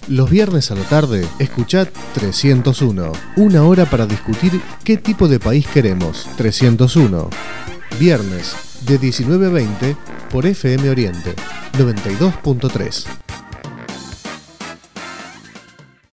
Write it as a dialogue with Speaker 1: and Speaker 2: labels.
Speaker 1: Los viernes a la tarde, escuchad 301. Una hora para discutir qué tipo de país queremos. 301. Viernes, de 19 a 20, por FM Oriente 92.3.